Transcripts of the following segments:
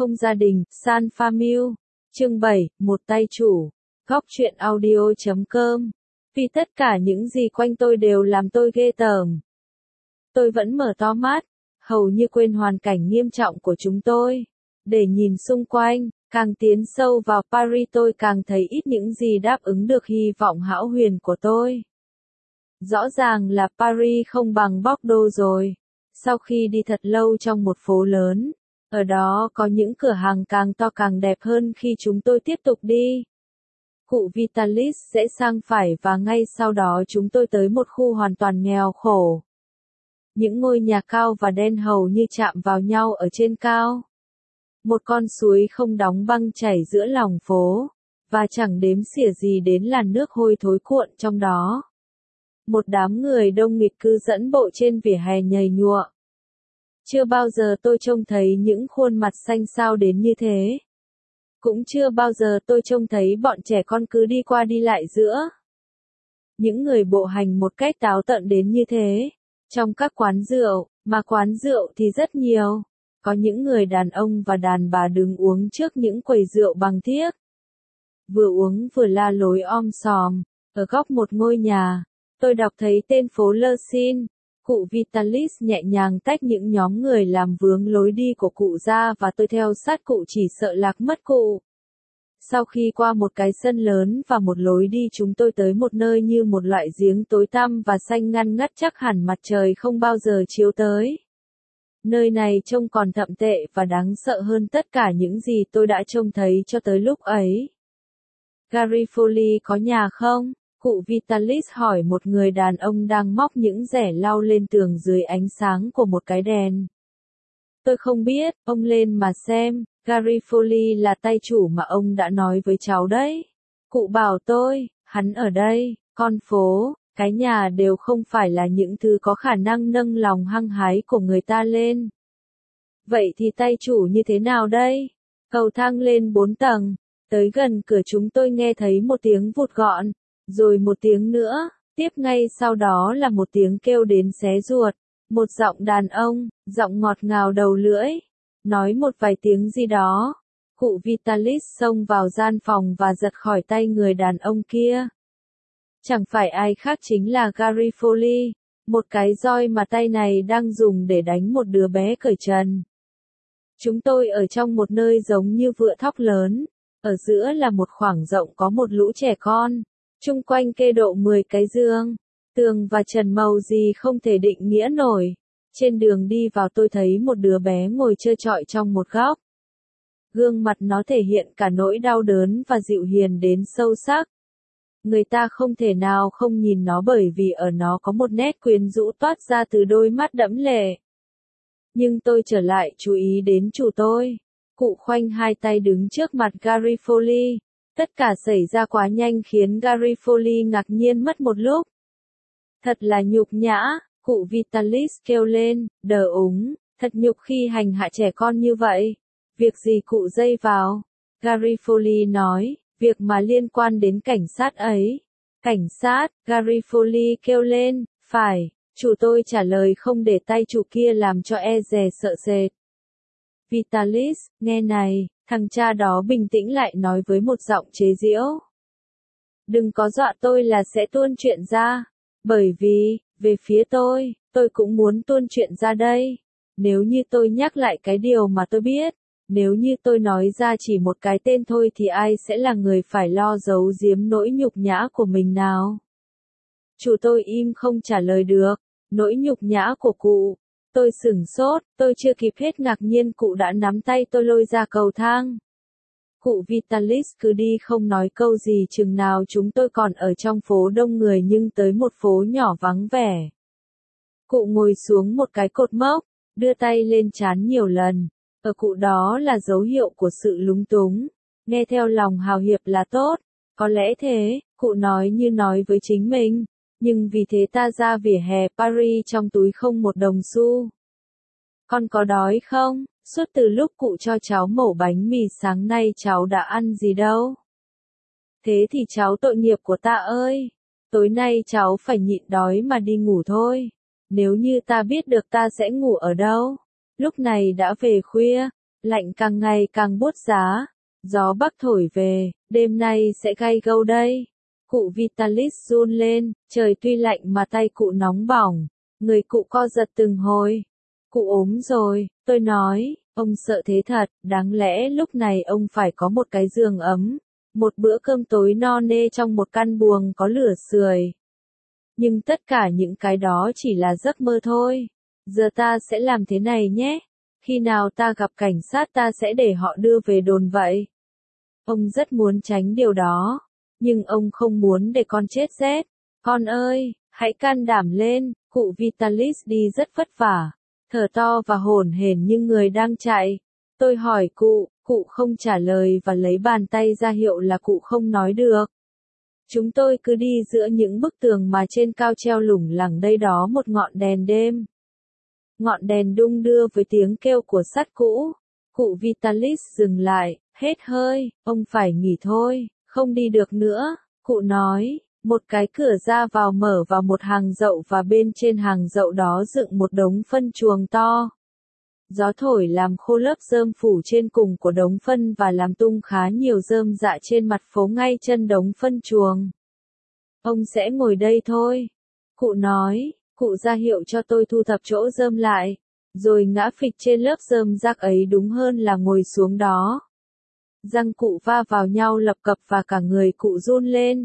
không gia đình, San Famille. Chương 7, một tay chủ. Góc truyện audio.com. Vì tất cả những gì quanh tôi đều làm tôi ghê tởm. Tôi vẫn mở to mắt, hầu như quên hoàn cảnh nghiêm trọng của chúng tôi. Để nhìn xung quanh, càng tiến sâu vào Paris tôi càng thấy ít những gì đáp ứng được hy vọng hão huyền của tôi. Rõ ràng là Paris không bằng Bordeaux rồi. Sau khi đi thật lâu trong một phố lớn, ở đó có những cửa hàng càng to càng đẹp hơn khi chúng tôi tiếp tục đi. Cụ Vitalis rẽ sang phải và ngay sau đó chúng tôi tới một khu hoàn toàn nghèo khổ. Những ngôi nhà cao và đen hầu như chạm vào nhau ở trên cao. Một con suối không đóng băng chảy giữa lòng phố, và chẳng đếm xỉa gì đến làn nước hôi thối cuộn trong đó. Một đám người đông nghịt cứ dẫn bộ trên vỉa hè nhầy nhụa. Chưa bao giờ tôi trông thấy những khuôn mặt xanh xao đến như thế. Cũng chưa bao giờ tôi trông thấy bọn trẻ con cứ đi qua đi lại giữa những người bộ hành một cách táo tợn đến như thế. Trong các quán rượu, mà quán rượu thì rất nhiều, có những người đàn ông và đàn bà đứng uống trước những quầy rượu bằng thiếc. Vừa uống vừa la lối om sòm. Ở góc một ngôi nhà, tôi đọc thấy tên phố Le Sin. Cụ Vitalis nhẹ nhàng tách những nhóm người làm vướng lối đi của cụ ra và tôi theo sát cụ chỉ sợ lạc mất cụ. Sau khi qua một cái sân lớn và một lối đi chúng tôi tới một nơi như một loại giếng tối tăm và xanh ngăn ngắt chắc hẳn mặt trời không bao giờ chiếu tới. Nơi này trông còn thậm tệ và đáng sợ hơn tất cả những gì tôi đã trông thấy cho tới lúc ấy. Garifoli có nhà không? Cụ Vitalis hỏi một người đàn ông đang móc những rẻ lau lên tường dưới ánh sáng của một cái đèn. Tôi không biết, ông lên mà xem, Garifoli là tay chủ mà ông đã nói với cháu đấy. Cụ bảo tôi, hắn ở đây, con phố, cái nhà đều không phải là những thứ có khả năng nâng lòng hăng hái của người ta lên. Vậy thì tay chủ như thế nào đây? Cầu thang lên 4 tầng, tới gần cửa chúng tôi nghe thấy một tiếng vụt gọn. Rồi một tiếng nữa, tiếp ngay sau đó là một tiếng kêu đến xé ruột, một giọng đàn ông, giọng ngọt ngào đầu lưỡi, nói một vài tiếng gì đó. Cụ Vitalis xông vào gian phòng và giật khỏi tay người đàn ông kia. Chẳng phải ai khác chính là Garifoli, một cái roi mà tay này đang dùng để đánh một đứa bé cởi trần. Chúng tôi ở trong một nơi giống như vựa thóc lớn, ở giữa là một khoảng rộng có một lũ trẻ con. Chung quanh kê độ 10 cái giường, tường và trần màu gì không thể định nghĩa nổi. Trên đường đi vào tôi thấy một đứa bé ngồi trơ trọi trong một góc. Gương mặt nó thể hiện cả nỗi đau đớn và dịu hiền đến sâu sắc. Người ta không thể nào không nhìn nó bởi vì ở nó có một nét quyến rũ toát ra từ đôi mắt đẫm lệ. Nhưng tôi trở lại chú ý đến chủ tôi. Cụ khoanh hai tay đứng trước mặt Garifoli. Tất cả xảy ra quá nhanh khiến Garifoli ngạc nhiên mất một lúc. Thật là nhục nhã, cụ Vitalis kêu lên, đờ úng, thật nhục khi hành hạ trẻ con như vậy. Việc gì cụ dây vào? Garifoli nói, việc mà liên quan đến cảnh sát ấy. Cảnh sát, Garifoli kêu lên, phải, chủ tôi trả lời không để tay chủ kia làm cho e dè sợ sệt. Vitalis, nghe này. Thằng cha đó bình tĩnh lại nói với một giọng chế giễu. Đừng có dọa tôi là sẽ tuôn chuyện ra. Bởi vì, về phía tôi cũng muốn tuôn chuyện ra đây. Nếu như tôi nhắc lại cái điều mà tôi biết, nếu như tôi nói ra chỉ một cái tên thôi thì ai sẽ là người phải lo giấu giếm nỗi nhục nhã của mình nào? Chủ tôi im không trả lời được. Nỗi nhục nhã của cụ. Tôi sửng sốt, tôi chưa kịp hết ngạc nhiên cụ đã nắm tay tôi lôi ra cầu thang. Cụ Vitalis cứ đi không nói câu gì chừng nào chúng tôi còn ở trong phố đông người nhưng tới một phố nhỏ vắng vẻ. Cụ ngồi xuống một cái cột mốc, đưa tay lên trán nhiều lần. Ở cụ đó là dấu hiệu của sự lúng túng. Nghe theo lòng hào hiệp là tốt. Có lẽ thế, cụ nói như nói với chính mình. Nhưng vì thế ta ra vỉa hè Paris trong túi không một đồng xu. Con có đói không? Suốt từ lúc cụ cho cháu mẩu bánh mì sáng nay cháu đã ăn gì đâu? Thế thì cháu tội nghiệp của ta ơi! Tối nay cháu phải nhịn đói mà đi ngủ thôi. Nếu như ta biết được ta sẽ ngủ ở đâu? Lúc này đã về khuya, Lạnh càng ngày càng buốt giá. Gió bắc thổi về, đêm nay sẽ gay gâu đây. Cụ Vitalis run lên, trời tuy lạnh mà tay cụ nóng bỏng. Người cụ co giật từng hồi. Cụ ốm rồi, tôi nói, ông sợ thế thật, đáng lẽ lúc này ông phải có một cái giường ấm. Một bữa cơm tối no nê trong một căn buồng có lửa sưởi. Nhưng tất cả những cái đó chỉ là giấc mơ thôi. Giờ ta sẽ làm thế này nhé. Khi nào ta gặp cảnh sát ta sẽ để họ đưa về đồn vậy. Ông rất muốn tránh điều đó. Nhưng ông không muốn để con chết rét. Con ơi, hãy can đảm lên, cụ Vitalis đi rất vất vả. Thở to và hổn hển như người đang chạy. Tôi hỏi cụ không trả lời và lấy bàn tay ra hiệu là cụ không nói được. Chúng tôi cứ đi giữa những bức tường mà trên cao treo lủng lẳng đây đó một ngọn đèn đêm. Ngọn đèn đung đưa với tiếng kêu của sắt cũ. Cụ Vitalis dừng lại, hết hơi, ông phải nghỉ thôi, không đi được nữa, cụ nói. Một cái cửa ra vào mở vào một hàng dậu và bên trên hàng dậu đó dựng một đống phân chuồng to. Gió thổi làm khô lớp rơm phủ trên cùng của đống phân và làm tung khá nhiều rơm rạ trên mặt phố ngay chân đống phân chuồng. Ông sẽ ngồi đây thôi. Cụ nói, cụ ra hiệu cho tôi thu thập chỗ rơm lại, rồi ngã phịch trên lớp rơm rác ấy đúng hơn là ngồi xuống đó. Răng cụ va vào nhau lập cập và cả người cụ run lên.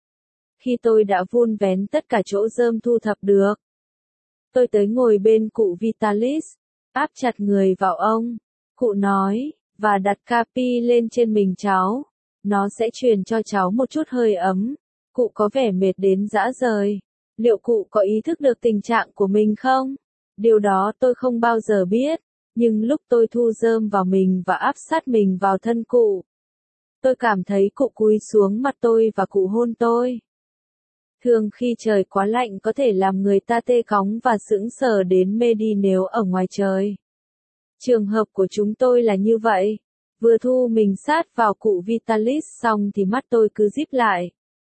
Khi tôi đã vun vén tất cả chỗ rơm thu thập được, tôi tới ngồi bên cụ Vitalis, áp chặt người vào ông. Cụ nói, và đặt capi lên trên mình cháu. Nó sẽ truyền cho cháu một chút hơi ấm. Cụ có vẻ mệt đến rã rời. Liệu cụ có ý thức được tình trạng của mình không? Điều đó tôi không bao giờ biết. Nhưng lúc tôi thu rơm vào mình và áp sát mình vào thân cụ, tôi cảm thấy cụ cúi xuống mặt tôi và cụ hôn tôi. Thường khi trời quá lạnh có thể làm người ta tê cóng và sững sờ đến mê đi nếu ở ngoài trời. Trường hợp của chúng tôi là như vậy. Vừa thu mình sát vào cụ Vitalis xong thì mắt tôi cứ díp lại.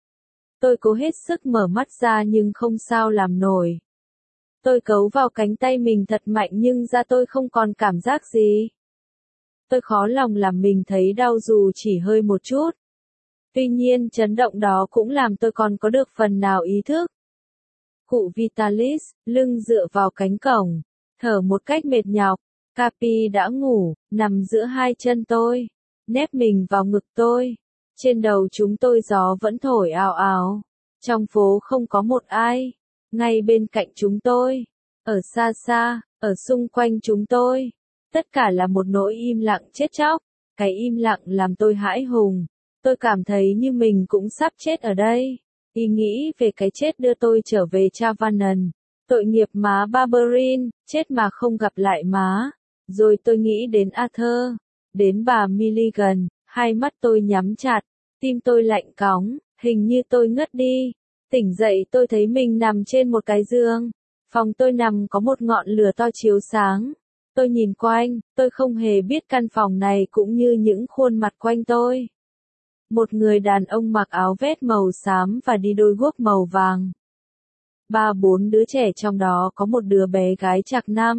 Tôi cố hết sức mở mắt ra nhưng không sao làm nổi. Tôi cấu vào cánh tay mình thật mạnh nhưng da tôi không còn cảm giác gì. Tôi khó lòng làm mình thấy đau dù chỉ hơi một chút. Tuy nhiên chấn động đó cũng làm tôi còn có được phần nào ý thức. Cụ Vitalis, lưng dựa vào cánh cổng, thở một cách mệt nhọc. Capi đã ngủ, nằm giữa hai chân tôi, nép mình vào ngực tôi. Trên đầu chúng tôi gió vẫn thổi ào ào. Trong phố không có một ai. Ngay bên cạnh chúng tôi, ở xa xa, ở xung quanh chúng tôi, tất cả là một nỗi im lặng chết chóc. Cái im lặng làm tôi hãi hùng. Tôi cảm thấy như mình cũng sắp chết ở đây. Ý nghĩ về cái chết đưa tôi trở về Chavanon. Tội nghiệp má Barberin, chết mà không gặp lại má. Rồi tôi nghĩ đến Arthur, đến bà Milligan, hai mắt tôi nhắm chặt, tim tôi lạnh cóng, hình như tôi ngất đi. Tỉnh dậy tôi thấy mình nằm trên một cái giường. Phòng tôi nằm có một ngọn lửa to chiếu sáng. Tôi nhìn quanh, tôi không hề biết căn phòng này cũng như những khuôn mặt quanh tôi. Một người đàn ông mặc áo vest màu xám và đi đôi guốc màu vàng. 3-4 đứa trẻ trong đó có một đứa bé gái chạc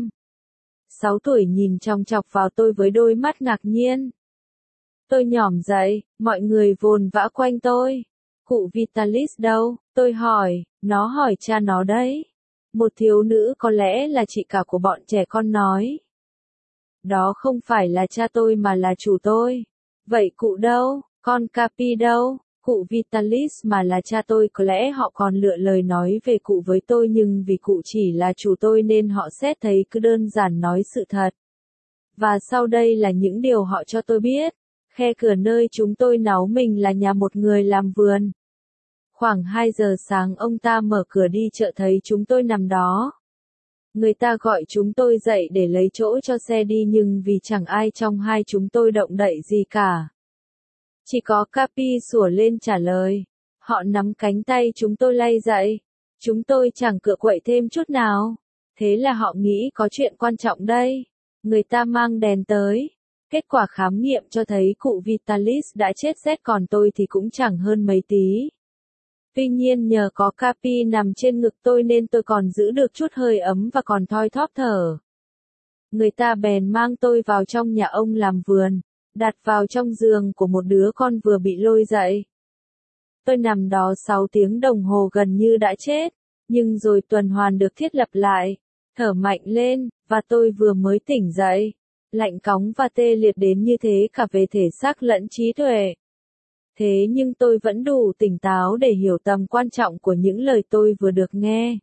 5-6 tuổi nhìn chòng chọc vào tôi với đôi mắt ngạc nhiên. Tôi nhỏm dậy, mọi người vồn vã quanh tôi. Cụ Vitalis đâu? Tôi hỏi, nó hỏi cha nó đấy. Một thiếu nữ có lẽ là chị cả của bọn trẻ con nói. Đó không phải là cha tôi mà là chủ tôi. Vậy cụ đâu? Con Capi đâu? Cụ Vitalis mà là cha tôi có lẽ họ còn lựa lời nói về cụ với tôi nhưng vì cụ chỉ là chủ tôi nên họ xét thấy cứ đơn giản nói sự thật. Và sau đây là những điều họ cho tôi biết. Khe cửa nơi chúng tôi náu mình là nhà một người làm vườn. Khoảng 2 giờ sáng ông ta mở cửa đi chợ thấy chúng tôi nằm đó. Người ta gọi chúng tôi dậy để lấy chỗ cho xe đi nhưng vì chẳng ai trong hai chúng tôi động đậy gì cả. Chỉ có Capi sủa lên trả lời. Họ nắm cánh tay chúng tôi lay dậy. Chúng tôi chẳng cựa quậy thêm chút nào. Thế là họ nghĩ có chuyện quan trọng đây. Người ta mang đèn tới. Kết quả khám nghiệm cho thấy cụ Vitalis đã chết rét còn tôi thì cũng chẳng hơn mấy tí. Tuy nhiên nhờ có Capi nằm trên ngực tôi nên tôi còn giữ được chút hơi ấm và còn thoi thóp thở. Người ta bèn mang tôi vào trong nhà ông làm vườn, đặt vào trong giường của một đứa con vừa bị lôi dậy. Tôi nằm đó 6 tiếng đồng hồ gần như đã chết, nhưng rồi tuần hoàn được thiết lập lại, thở mạnh lên, và tôi vừa mới tỉnh dậy, lạnh cóng và tê liệt đến như thế cả về thể xác lẫn trí tuệ. Thế nhưng tôi vẫn đủ tỉnh táo để hiểu tầm quan trọng của những lời tôi vừa được nghe.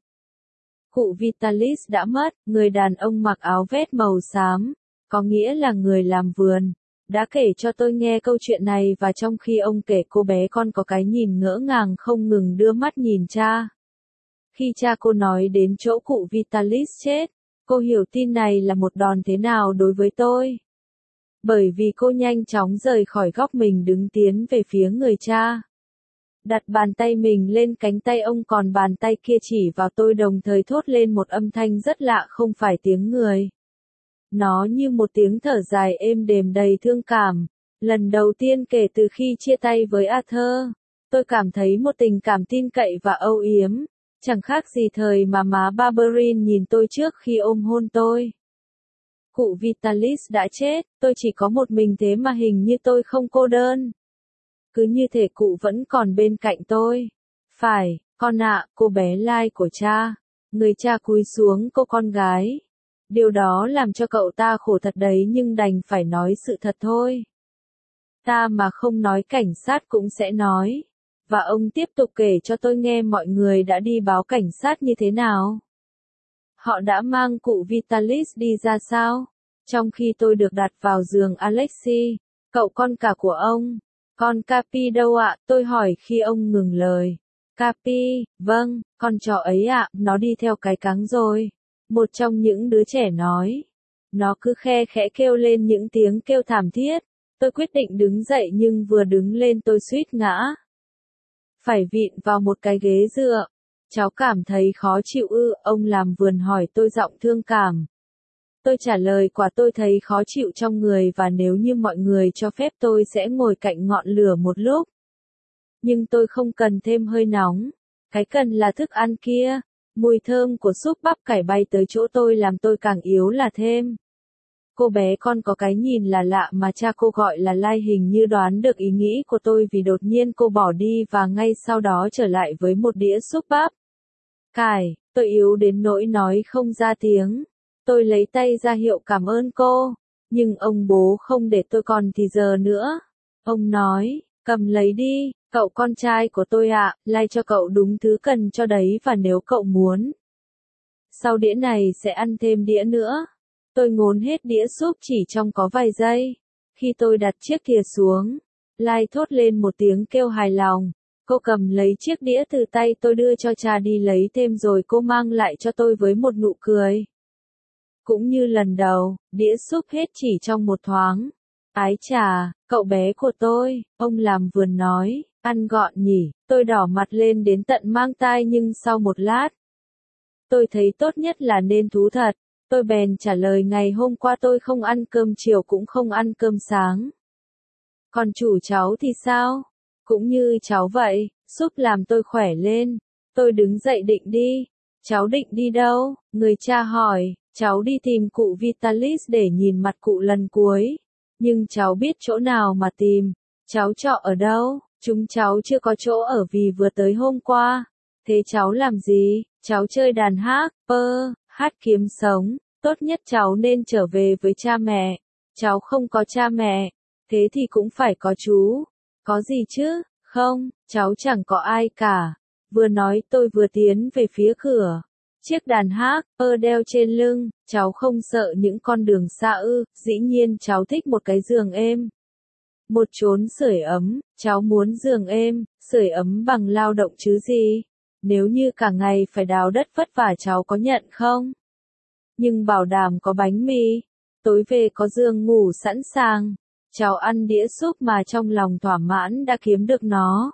Cụ Vitalis đã mất, người đàn ông mặc áo vest màu xám, có nghĩa là người làm vườn, đã kể cho tôi nghe câu chuyện này, và trong khi ông kể, cô bé con có cái nhìn ngỡ ngàng không ngừng đưa mắt nhìn cha. Khi cha cô nói đến chỗ cụ Vitalis chết, cô hiểu tin này là một đòn thế nào đối với tôi. Bởi vì cô nhanh chóng rời khỏi góc mình đứng tiến về phía người cha. Đặt bàn tay mình lên cánh tay ông, còn bàn tay kia chỉ vào tôi, đồng thời thốt lên một âm thanh rất lạ, không phải tiếng người. Nó như một tiếng thở dài êm đềm đầy thương cảm. Lần đầu tiên kể từ khi chia tay với Arthur, tôi cảm thấy một tình cảm tin cậy và âu yếm, chẳng khác gì thời mà má Barberin nhìn tôi trước khi ôm hôn tôi. Cụ Vitalis đã chết, tôi chỉ có một mình, thế mà hình như tôi không cô đơn. Cứ như thể cụ vẫn còn bên cạnh tôi. Phải, con ạ, cô bé Lai của cha. Người cha cúi xuống cô con gái. Điều đó làm cho cậu ta khổ thật đấy, nhưng đành phải nói sự thật thôi. Ta mà không nói cảnh sát cũng sẽ nói. Và ông tiếp tục kể cho tôi nghe mọi người đã đi báo cảnh sát như thế nào. Họ đã mang cụ Vitalis đi ra sao? Trong khi tôi được đặt vào giường Alexei, cậu con cả của ông. Con Capi đâu ạ? Tôi hỏi khi ông ngừng lời. Capi, vâng, con chó ấy ạ, nó đi theo cái cáng rồi. Một trong những đứa trẻ nói. Nó cứ khe khẽ kêu lên những tiếng kêu thảm thiết. Tôi quyết định đứng dậy, nhưng vừa đứng lên tôi suýt ngã. Phải vịn vào một cái ghế dựa. Cháu cảm thấy khó chịu ư? Ông làm vườn hỏi tôi giọng thương cảm. Tôi trả lời, quả tôi thấy khó chịu trong người, và nếu như mọi người cho phép tôi sẽ ngồi cạnh ngọn lửa một lúc. Nhưng tôi không cần thêm hơi nóng. Cái cần là thức ăn kia. Mùi thơm của súp bắp cải bay tới chỗ tôi làm tôi càng yếu là thêm. Cô bé con có cái nhìn là lạ mà cha cô gọi là Lai hình như đoán được ý nghĩ của tôi, vì đột nhiên cô bỏ đi và ngay sau đó trở lại với một đĩa súp bắp cải. Tôi yếu đến nỗi nói không ra tiếng. Tôi lấy tay ra hiệu cảm ơn cô, nhưng ông bố không để tôi còn thì giờ nữa. Ông nói, cầm lấy đi, cậu con trai của tôi ạ, Lai cho cậu đúng thứ cần cho đấy, và nếu cậu muốn, sau đĩa này sẽ ăn thêm đĩa nữa. Tôi ngốn hết đĩa súp chỉ trong có vài giây. Khi tôi đặt chiếc thìa xuống, Lai thốt lên một tiếng kêu hài lòng. Cô cầm lấy chiếc đĩa từ tay tôi đưa cho cha đi lấy thêm, rồi cô mang lại cho tôi với một nụ cười. Cũng như lần đầu, đĩa súp hết chỉ trong một thoáng. Ái chà, cậu bé của tôi, ông làm vườn nói, ăn gọn nhỉ. Tôi đỏ mặt lên đến tận mang tai, nhưng sau một lát, tôi thấy tốt nhất là nên thú thật. Tôi bèn trả lời, ngày hôm qua tôi không ăn cơm chiều cũng không ăn cơm sáng. Còn chủ cháu thì sao? Cũng như cháu vậy, súp làm tôi khỏe lên. Tôi đứng dậy định đi. Cháu định đi đâu? Người cha hỏi. Cháu đi tìm cụ Vitalis để nhìn mặt cụ lần cuối. Nhưng cháu biết chỗ nào mà tìm. Cháu trọ ở đâu? Chúng cháu chưa có chỗ ở vì vừa tới hôm qua. Thế cháu làm gì? Cháu chơi đàn hát kiếm sống. Tốt nhất cháu nên trở về với cha mẹ. Cháu không có cha mẹ. Thế thì cũng phải có chú. Có gì chứ? Không, cháu chẳng có ai cả. Vừa nói tôi vừa tiến về phía cửa. Chiếc đàn hát đeo trên lưng. Cháu không sợ những con đường xa ư? Dĩ nhiên cháu thích một cái giường êm. Một chốn sưởi ấm. Cháu muốn giường êm, sưởi ấm bằng lao động chứ gì? Nếu như cả ngày phải đào đất vất vả, cháu có nhận không? Nhưng bảo đảm có bánh mì. Tối về có giường ngủ sẵn sàng. Cháu ăn đĩa súp mà trong lòng thỏa mãn đã kiếm được nó.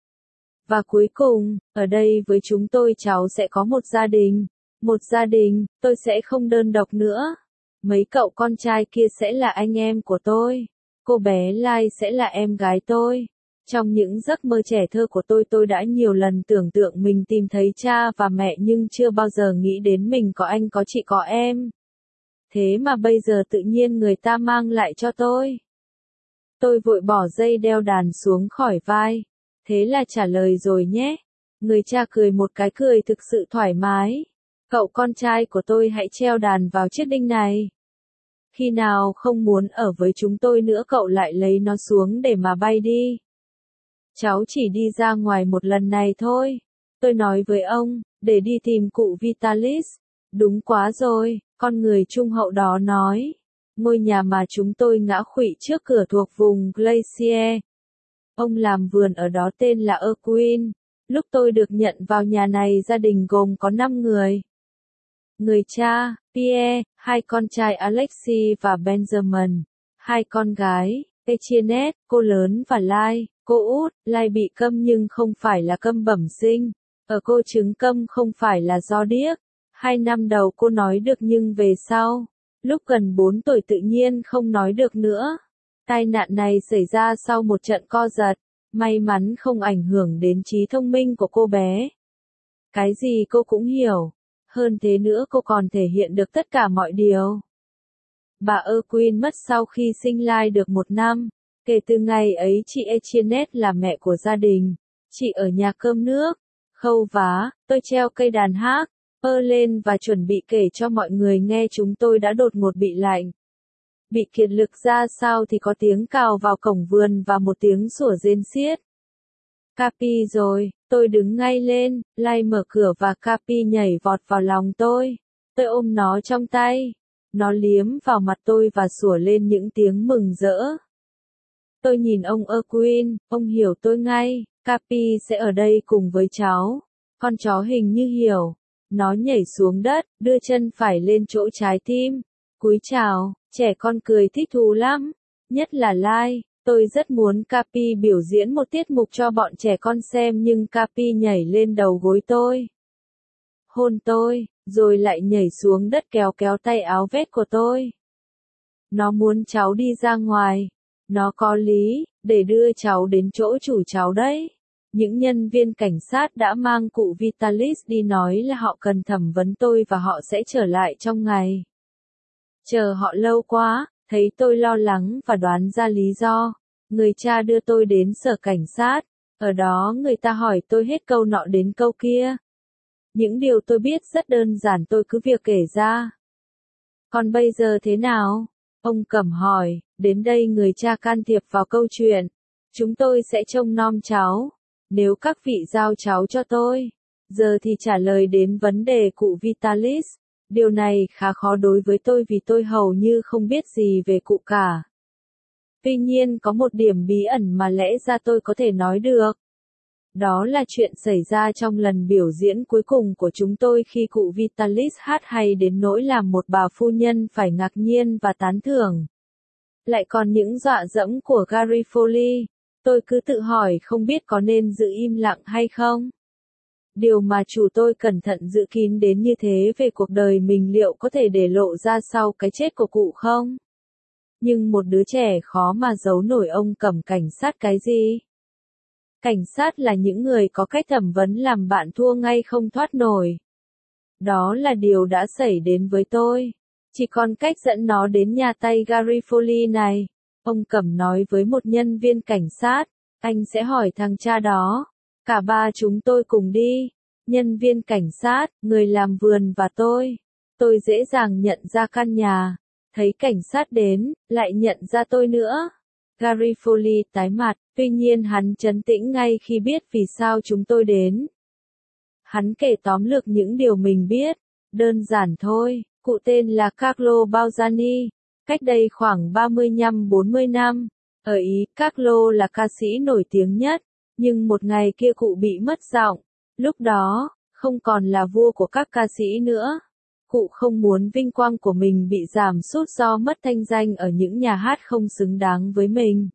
Và cuối cùng, ở đây với chúng tôi cháu sẽ có một gia đình. Một gia đình, tôi sẽ không đơn độc nữa. Mấy cậu con trai kia sẽ là anh em của tôi. Cô bé Lai sẽ là em gái tôi. Trong những giấc mơ trẻ thơ của tôi đã nhiều lần tưởng tượng mình tìm thấy cha và mẹ, nhưng chưa bao giờ nghĩ đến mình có anh có chị có em. Thế mà bây giờ tự nhiên người ta mang lại cho tôi. Tôi vội bỏ dây đeo đàn xuống khỏi vai. Thế là trả lời rồi nhé. Người cha cười một cái cười thực sự thoải mái. Cậu con trai của tôi hãy treo đàn vào chiếc đinh này. Khi nào không muốn ở với chúng tôi nữa cậu lại lấy nó xuống để mà bay đi. Cháu chỉ đi ra ngoài một lần này thôi. Tôi nói với ông, để đi tìm cụ Vitalis. Đúng quá rồi, con người trung hậu đó nói. Ngôi nhà mà chúng tôi ngã khuỵu trước cửa thuộc vùng Glacier. Ông làm vườn ở đó tên là Erwin. Lúc tôi được nhận vào nhà này gia đình gồm có 5 người. Người cha, Pierre, 2 con trai Alexis và Benjamin, 2 con gái, Etienne, cô lớn và Lai, cô út. Lai bị câm nhưng không phải là câm bẩm sinh. Ở cô chứng câm không phải là do điếc. 2 năm đầu cô nói được nhưng về sau, lúc gần 4 tuổi tự nhiên không nói được nữa. Tai nạn này xảy ra sau một trận co giật. May mắn không ảnh hưởng đến trí thông minh của cô bé. Cái gì cô cũng hiểu. Hơn thế nữa cô còn thể hiện được tất cả mọi điều. Bà Erwin mất sau khi sinh Lai được 1 năm. Kể từ ngày ấy chị Etienne là mẹ của gia đình. Chị ở nhà cơm nước, khâu vá, tôi treo cây đàn hát, lên và chuẩn bị kể cho mọi người nghe chúng tôi đã đột ngột bị lạnh. Bị kiệt lực ra sao thì có tiếng cào vào cổng vườn và một tiếng sủa rên xiết. Capi rồi, tôi đứng ngay lên, Lai mở cửa và Capi nhảy vọt vào lòng tôi. Tôi ôm nó trong tay. Nó liếm vào mặt tôi và sủa lên những tiếng mừng rỡ. Tôi nhìn ông Erwin, ông hiểu tôi ngay, Capi sẽ ở đây cùng với cháu. Con chó hình như hiểu. Nó nhảy xuống đất, đưa chân phải lên chỗ trái tim. Cúi chào, trẻ con cười thích thú lắm. Nhất là Lai, tôi rất muốn Capi biểu diễn một tiết mục cho bọn trẻ con xem nhưng Capi nhảy lên đầu gối tôi. Hôn tôi, rồi lại nhảy xuống đất kéo kéo tay áo vest của tôi. Nó muốn cháu đi ra ngoài. Nó có lý, để đưa cháu đến chỗ chủ cháu đấy. Những nhân viên cảnh sát đã mang cụ Vitalis đi nói là họ cần thẩm vấn tôi và họ sẽ trở lại trong ngày. Chờ họ lâu quá, thấy tôi lo lắng và đoán ra lý do. Người cha đưa tôi đến sở cảnh sát. Ở đó người ta hỏi tôi hết câu nọ đến câu kia. Những điều tôi biết rất đơn giản tôi cứ việc kể ra. Còn bây giờ thế nào? Ông Cẩm hỏi, đến đây người cha can thiệp vào câu chuyện. Chúng tôi sẽ trông nom cháu. Nếu các vị giao cháu cho tôi. Giờ thì trả lời đến vấn đề cụ Vitalis. Điều này khá khó đối với tôi vì tôi hầu như không biết gì về cụ cả. Tuy nhiên có một điểm bí ẩn mà lẽ ra tôi có thể nói được. Đó là chuyện xảy ra trong lần biểu diễn cuối cùng của chúng tôi khi cụ Vitalis hát hay đến nỗi làm một bà phu nhân phải ngạc nhiên và tán thưởng. Lại còn những dọa dẫm của Gary Foley. Tôi cứ tự hỏi không biết có nên giữ im lặng hay không. Điều mà chủ tôi cẩn thận giữ kín đến như thế về cuộc đời mình liệu có thể để lộ ra sau cái chết của cụ không? Nhưng một đứa trẻ khó mà giấu nổi ông Cẩm cảnh sát cái gì? Cảnh sát là những người có cách thẩm vấn làm bạn thua ngay không thoát nổi. Đó là điều đã xảy đến với tôi. Chỉ còn cách dẫn nó đến nhà tay Gary Foley này. Ông Cẩm nói với một nhân viên cảnh sát. Anh sẽ hỏi thằng cha đó. Cả ba chúng tôi cùng đi. Nhân viên cảnh sát, người làm vườn và tôi. Tôi dễ dàng nhận ra căn nhà. Thấy cảnh sát đến, lại nhận ra tôi nữa. Gary Foley tái mặt, tuy nhiên hắn trấn tĩnh ngay khi biết vì sao chúng tôi đến. Hắn kể tóm lược những điều mình biết. Đơn giản thôi, cụ tên là Carlo Balzani. Cách đây khoảng 35-40 năm. Ở Ý, Carlo là ca sĩ nổi tiếng nhất. Nhưng một ngày kia cụ bị mất giọng. Lúc đó, không còn là vua của các ca sĩ nữa. Cụ không muốn vinh quang của mình bị giảm sút do mất thanh danh ở những nhà hát không xứng đáng với mình.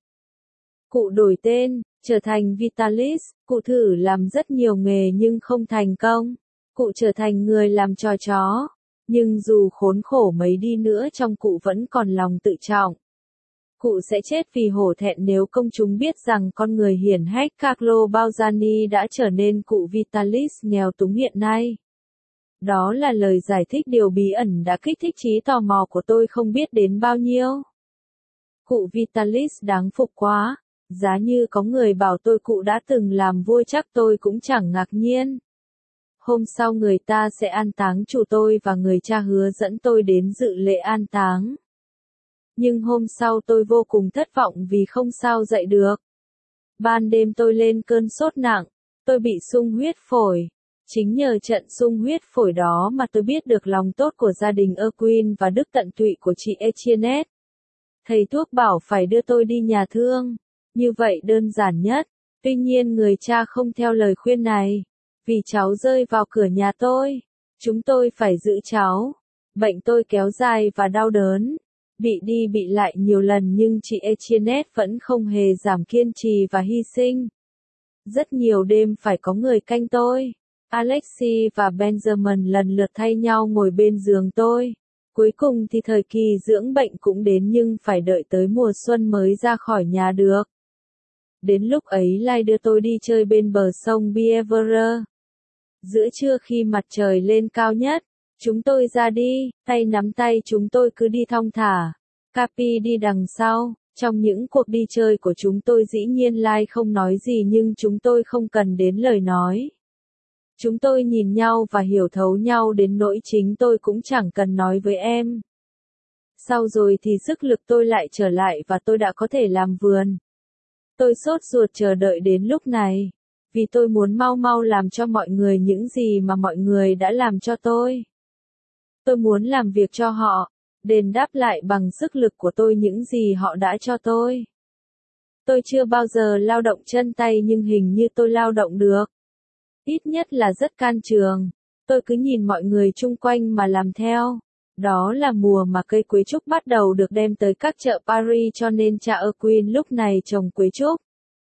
Cụ đổi tên, trở thành Vitalis. Cụ thử làm rất nhiều nghề nhưng không thành công. Cụ trở thành người làm trò chó. Nhưng dù khốn khổ mấy đi nữa trong cụ vẫn còn lòng tự trọng. Cụ sẽ chết vì hổ thẹn nếu công chúng biết rằng con người hiển hách Carlo Balzani đã trở nên cụ Vitalis nghèo túng hiện nay. Đó là lời giải thích điều bí ẩn đã kích thích trí tò mò của tôi không biết đến bao nhiêu. Cụ Vitalis đáng phục quá, giá như có người bảo tôi cụ đã từng làm vua chắc tôi cũng chẳng ngạc nhiên. Hôm sau người ta sẽ an táng chủ tôi và người cha hứa dẫn tôi đến dự lễ an táng. Nhưng hôm sau tôi vô cùng thất vọng vì không sao dậy được. Ban đêm tôi lên cơn sốt nặng, tôi bị sung huyết phổi. Chính nhờ trận sung huyết phổi đó mà tôi biết được lòng tốt của gia đình Erwin và đức tận tụy của chị Etienne. Thầy thuốc bảo phải đưa tôi đi nhà thương. Như vậy đơn giản nhất. Tuy nhiên người cha không theo lời khuyên này. Vì cháu rơi vào cửa nhà tôi. Chúng tôi phải giữ cháu. Bệnh tôi kéo dài và đau đớn. Bị đi bị lại nhiều lần nhưng chị Etienne vẫn không hề giảm kiên trì và hy sinh. Rất nhiều đêm phải có người canh tôi. Alexis và Benjamin lần lượt thay nhau ngồi bên giường tôi. Cuối cùng thì thời kỳ dưỡng bệnh cũng đến nhưng phải đợi tới mùa xuân mới ra khỏi nhà được. Đến lúc ấy Lai đưa tôi đi chơi bên bờ sông Bièvre. Giữa trưa khi mặt trời lên cao nhất, chúng tôi ra đi, tay nắm tay chúng tôi cứ đi thong thả. Capi đi đằng sau. Trong những cuộc đi chơi của chúng tôi dĩ nhiên Lai không nói gì nhưng chúng tôi không cần đến lời nói. Chúng tôi nhìn nhau và hiểu thấu nhau đến nỗi chính tôi cũng chẳng cần nói với em. Sau rồi thì sức lực tôi lại trở lại và tôi đã có thể làm vườn. Tôi sốt ruột chờ đợi đến lúc này, vì tôi muốn mau mau làm cho mọi người những gì mà mọi người đã làm cho tôi. Tôi muốn làm việc cho họ, đền đáp lại bằng sức lực của tôi những gì họ đã cho tôi. Tôi chưa bao giờ lao động chân tay nhưng hình như tôi lao động được. Ít nhất là rất can trường. Tôi cứ nhìn mọi người chung quanh mà làm theo. Đó là mùa mà cây quế trúc bắt đầu được đem tới các chợ Paris cho nên cha Erwin lúc này trồng quế trúc.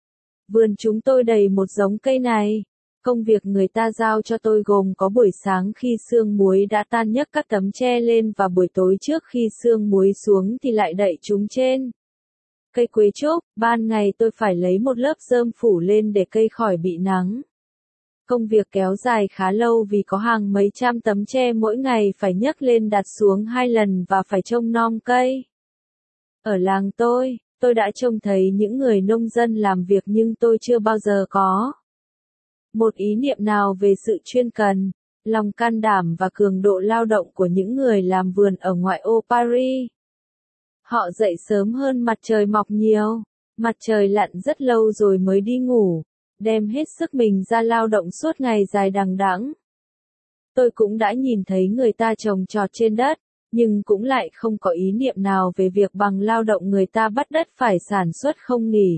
Vườn chúng tôi đầy một giống cây này. Công việc người ta giao cho tôi gồm có buổi sáng khi sương muối đã tan nhấc các tấm tre lên và buổi tối trước khi sương muối xuống thì lại đậy chúng trên cây quế trúc. Ban ngày tôi phải lấy một lớp rơm phủ lên để cây khỏi bị nắng. Công việc kéo dài khá lâu vì có hàng mấy trăm tấm tre mỗi ngày phải nhấc lên đặt xuống 2 lần và phải trông nom cây. Ở làng tôi đã trông thấy những người nông dân làm việc nhưng tôi chưa bao giờ có một ý niệm nào về sự chuyên cần, lòng can đảm và cường độ lao động của những người làm vườn ở ngoại ô Paris. Họ dậy sớm hơn mặt trời mọc nhiều, mặt trời lặn rất lâu rồi mới đi ngủ, đem hết sức mình ra lao động suốt ngày dài đằng đẵng. Tôi cũng đã nhìn thấy người ta trồng trọt trên đất, nhưng cũng lại không có ý niệm nào về việc bằng lao động người ta bắt đất phải sản xuất không nghỉ.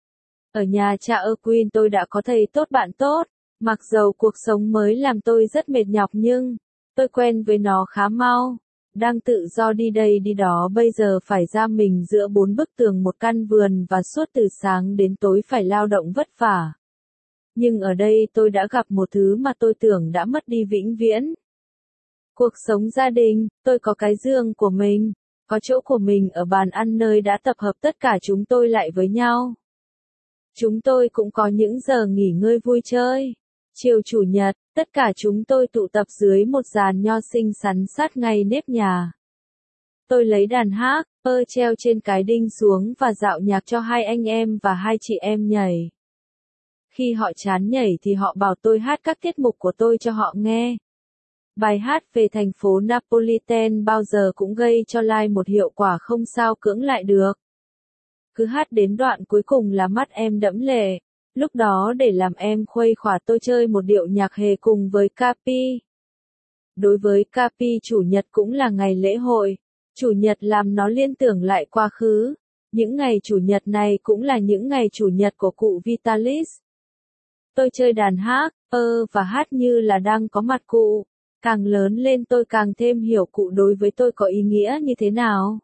Ở nhà cha Erwin tôi đã có thầy tốt bạn tốt, mặc dầu cuộc sống mới làm tôi rất mệt nhọc nhưng tôi quen với nó khá mau. Đang tự do đi đây đi đó bây giờ phải ra mình giữa 4 bức tường một căn vườn và suốt từ sáng đến tối phải lao động vất vả. Nhưng ở đây tôi đã gặp một thứ mà tôi tưởng đã mất đi vĩnh viễn. Cuộc sống gia đình, tôi có cái giường của mình, có chỗ của mình ở bàn ăn nơi đã tập hợp tất cả chúng tôi lại với nhau. Chúng tôi cũng có những giờ nghỉ ngơi vui chơi. Chiều chủ nhật, tất cả chúng tôi tụ tập dưới một giàn nho xinh xắn sát ngay nếp nhà. Tôi lấy đàn hát, treo trên cái đinh xuống và dạo nhạc cho 2 anh em và 2 chị em nhảy. Khi họ chán nhảy thì họ bảo tôi hát các tiết mục của tôi cho họ nghe. Bài hát về thành phố Napolitan bao giờ cũng gây cho Lai một hiệu quả không sao cưỡng lại được. Cứ hát đến đoạn cuối cùng là mắt em đẫm lệ. Lúc đó để làm em khuây khỏa tôi chơi một điệu nhạc hề cùng với Capi. Đối với Capi chủ nhật cũng là ngày lễ hội. Chủ nhật làm nó liên tưởng lại quá khứ. Những ngày chủ nhật này cũng là những ngày chủ nhật của cụ Vitalis. Tôi chơi đàn hát, và hát như là đang có mặt cụ. Càng lớn lên tôi càng thêm hiểu cụ đối với tôi có ý nghĩa như thế nào.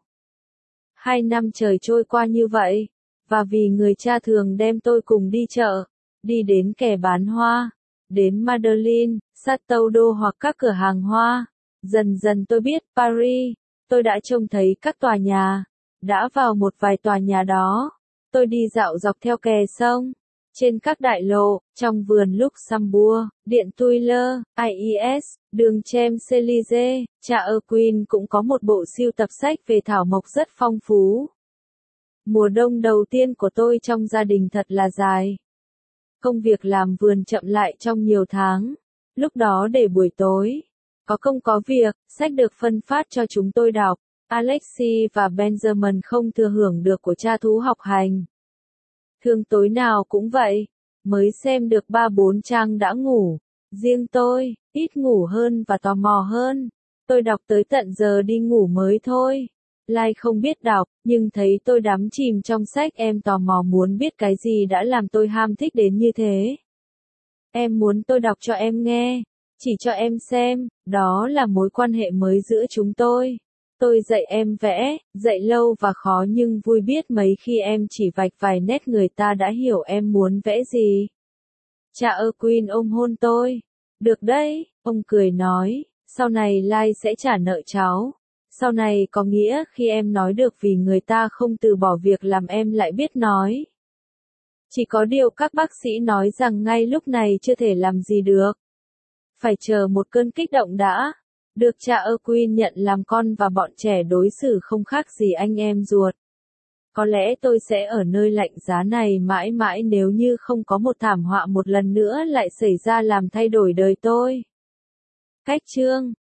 2 năm trời trôi qua như vậy, và vì người cha thường đem tôi cùng đi chợ, đi đến kẻ bán hoa, đến Madeleine, Chateau d'Eau hoặc các cửa hàng hoa. Dần dần tôi biết Paris, tôi đã trông thấy các tòa nhà, đã vào một vài tòa nhà đó. Tôi đi dạo dọc theo kè sông, Trên các đại lộ, trong vườn Luxembourg, Điện Tuileries, IES, đường Champs-Élysées, Cha Queen cũng có một bộ sưu tập sách về thảo mộc rất phong phú. Mùa đông đầu tiên của tôi trong gia đình thật là dài. Công việc làm vườn chậm lại trong nhiều tháng. Lúc đó để buổi tối, có công có việc, sách được phân phát cho chúng tôi đọc. Alexis và Benjamin không thừa hưởng được của cha thú học hành. Thường tối nào cũng vậy, mới xem được 3-4 trang đã ngủ. Riêng tôi, ít ngủ hơn và tò mò hơn. Tôi đọc tới tận giờ đi ngủ mới thôi. Lai không biết đọc, nhưng thấy tôi đắm chìm trong sách, em tò mò muốn biết cái gì đã làm tôi ham thích đến như thế. Em muốn tôi đọc cho em nghe, chỉ cho em xem, đó là mối quan hệ mới giữa chúng tôi. Tôi dạy em vẽ, dạy lâu và khó nhưng vui biết mấy khi em chỉ vạch vài nét người ta đã hiểu em muốn vẽ gì. Cha Queen ôm hôn tôi. Được đấy, ông cười nói, sau này Lai sẽ trả nợ cháu. Sau này có nghĩa khi em nói được vì người ta không từ bỏ việc làm em lại biết nói. Chỉ có điều các bác sĩ nói rằng ngay lúc này chưa thể làm gì được. Phải chờ một cơn kích động đã. Được cha Queen nhận làm con và bọn trẻ đối xử không khác gì anh em ruột. Có lẽ tôi sẽ ở nơi lạnh giá này mãi mãi nếu như không có một thảm họa một lần nữa lại xảy ra làm thay đổi đời tôi. Cách chương